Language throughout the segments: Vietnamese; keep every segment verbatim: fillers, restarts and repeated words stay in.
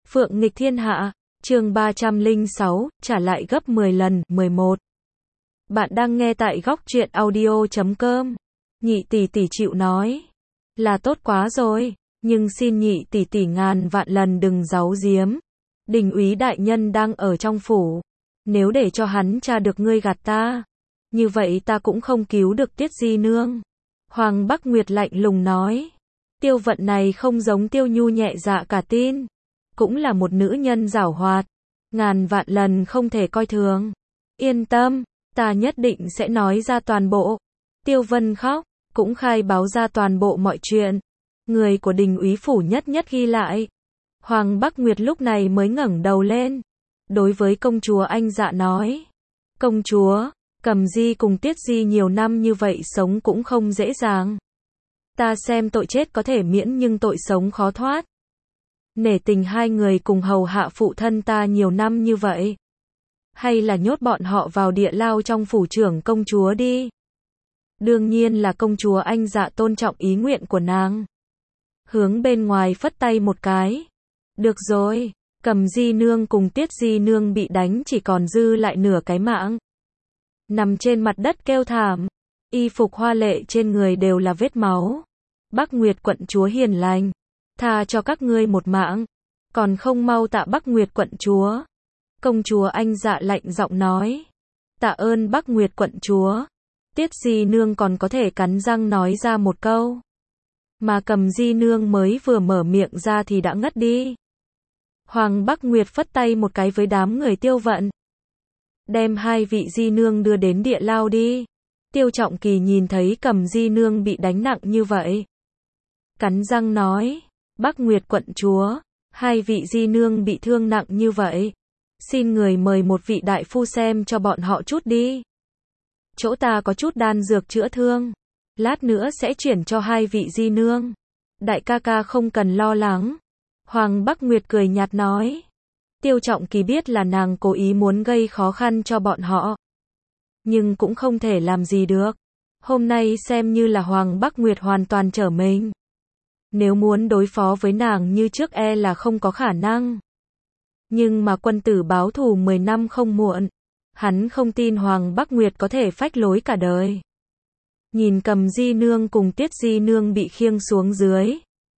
Phượng nghịch thiên hạ, chương ba trăm lẻ sáu, trả lại gấp mười lần, mười một. Bạn đang nghe tại góc truyện audio chấm com. Nhị tỷ tỷ chịu nói là tốt quá rồi, nhưng xin nhị tỷ tỷ ngàn vạn lần đừng giấu giếm. Đình úy đại nhân đang ở trong phủ, nếu để cho hắn tra được ngươi gạt ta, như vậy ta cũng không cứu được Tiết Di nương. Hoàng Bắc Nguyệt lạnh lùng nói. Tiêu Vận này không giống Tiêu Nhu nhẹ dạ cả tin, cũng là một nữ nhân giảo hoạt, ngàn vạn lần không thể coi thường. Yên tâm, ta nhất định sẽ nói ra toàn bộ. Tiêu Vân khóc, cũng khai báo ra toàn bộ mọi chuyện. Người của Đình úy phủ nhất nhất ghi lại. Hoàng Bắc Nguyệt lúc này mới ngẩng đầu lên, đối với công chúa Anh Dạ nói: công chúa, Cầm Di cùng Tiết Di nhiều năm như vậy sống cũng không dễ dàng. Ta xem tội chết có thể miễn nhưng tội sống khó thoát. Nể tình hai người cùng hầu hạ phụ thân ta nhiều năm như vậy, hay là nhốt bọn họ vào địa lao trong phủ trưởng công chúa đi. Đương nhiên là công chúa Anh Dạ tôn trọng ý nguyện của nàng. Hướng bên ngoài phất tay một cái. Được rồi, Cầm Di nương cùng Tiết Di nương bị đánh chỉ còn dư lại nửa cái mạng, nằm trên mặt đất kêu thảm, y phục hoa lệ trên người đều là vết máu. Bắc Nguyệt quận chúa hiền lành, tha cho các ngươi một mạng, còn không mau tạ Bắc Nguyệt quận chúa. Công chúa Anh Dạ lạnh giọng nói. Tạ ơn Bắc Nguyệt quận chúa. Tiết Di nương còn có thể cắn răng nói ra một câu, mà Cầm Di nương mới vừa mở miệng ra thì đã ngất đi. Hoàng Bắc Nguyệt phất tay một cái với đám người Tiêu Vận, đem hai vị Di nương đưa đến địa lao đi. Tiêu Trọng Kỳ nhìn thấy Cầm Di nương bị đánh nặng như vậy, cắn răng nói: Bắc Nguyệt quận chúa, hai vị Di nương bị thương nặng như vậy, xin người mời một vị đại phu xem cho bọn họ chút đi. Chỗ ta có chút đan dược chữa thương, lát nữa sẽ chuyển cho hai vị Di nương. Đại ca ca không cần lo lắng. Hoàng Bắc Nguyệt cười nhạt nói. Tiêu Trọng Kỳ biết là nàng cố ý muốn gây khó khăn cho bọn họ, nhưng cũng không thể làm gì được. Hôm nay xem như là Hoàng Bắc Nguyệt hoàn toàn trở mình. Nếu muốn đối phó với nàng như trước e là không có khả năng. Nhưng mà quân tử báo thù mười năm không muộn. Hắn không tin Hoàng Bắc Nguyệt có thể phách lối cả đời. Nhìn Cầm Di nương cùng Tiết Di nương bị khiêng xuống dưới,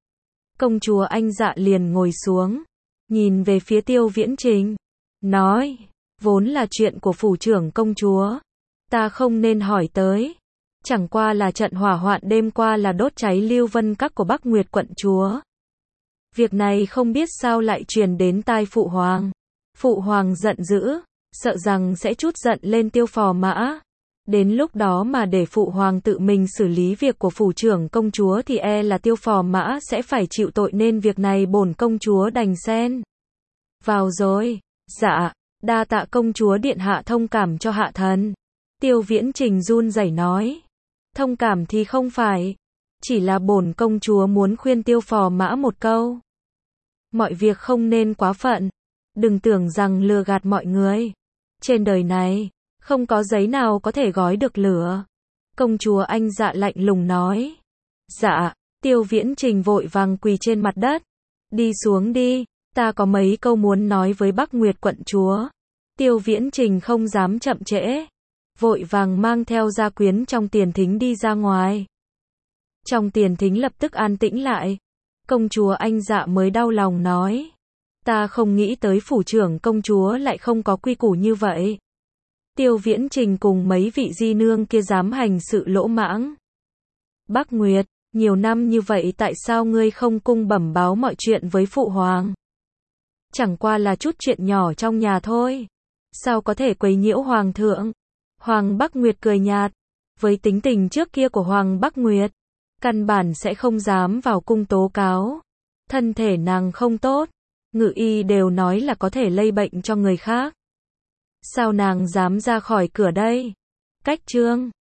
công chúa Anh Dạ liền ngồi xuống, nhìn về phía Tiêu Viễn Trình, nói: vốn là chuyện của phủ trưởng công chúa, ta không nên hỏi tới. Chẳng qua là trận hỏa hoạn đêm qua là đốt cháy Lưu Vân Các của Bắc Nguyệt quận chúa. Việc này không biết sao lại truyền đến tai phụ hoàng. Phụ hoàng giận dữ, sợ rằng sẽ trút giận lên Tiêu Phò Mã. Đến lúc đó mà để phụ hoàng tự mình xử lý việc của phủ trưởng công chúa thì e là Tiêu Phò Mã sẽ phải chịu tội, nên việc này bổn công chúa đành xen vào rồi. Dạ, đa tạ công chúa điện hạ thông cảm cho hạ thần. Tiêu Viễn Trình run rẩy nói. Thông cảm thì không phải, chỉ là bổn công chúa muốn khuyên Tiêu Phò Mã một câu. Mọi việc không nên quá phận, đừng tưởng rằng lừa gạt mọi người. Trên đời này, không có giấy nào có thể gói được lửa. Công chúa Anh Dạ lạnh lùng nói. Dạ, Tiêu Viễn Trình vội vàng quỳ trên mặt đất. Đi xuống đi, ta có mấy câu muốn nói với Bắc Nguyệt quận chúa. Tiêu Viễn Trình không dám chậm trễ, vội vàng mang theo gia quyến trong tiền thính đi ra ngoài. Trong tiền thính lập tức an tĩnh lại. Công chúa Anh Dạ mới đau lòng nói. Ta không nghĩ tới phủ trưởng công chúa lại không có quy củ như vậy. Tiêu Viễn Trình cùng mấy vị Di nương kia dám hành sự lỗ mãng. Bắc Nguyệt, nhiều năm như vậy tại sao ngươi không cung bẩm báo mọi chuyện với phụ hoàng? Chẳng qua là chút chuyện nhỏ trong nhà thôi, sao có thể quấy nhiễu hoàng thượng? Hoàng Bắc Nguyệt cười nhạt. Với tính tình trước kia của Hoàng Bắc Nguyệt, căn bản sẽ không dám vào cung tố cáo. Thân thể nàng không tốt, ngự y đều nói là có thể lây bệnh cho người khác. Sao nàng dám ra khỏi cửa đây? Cách chương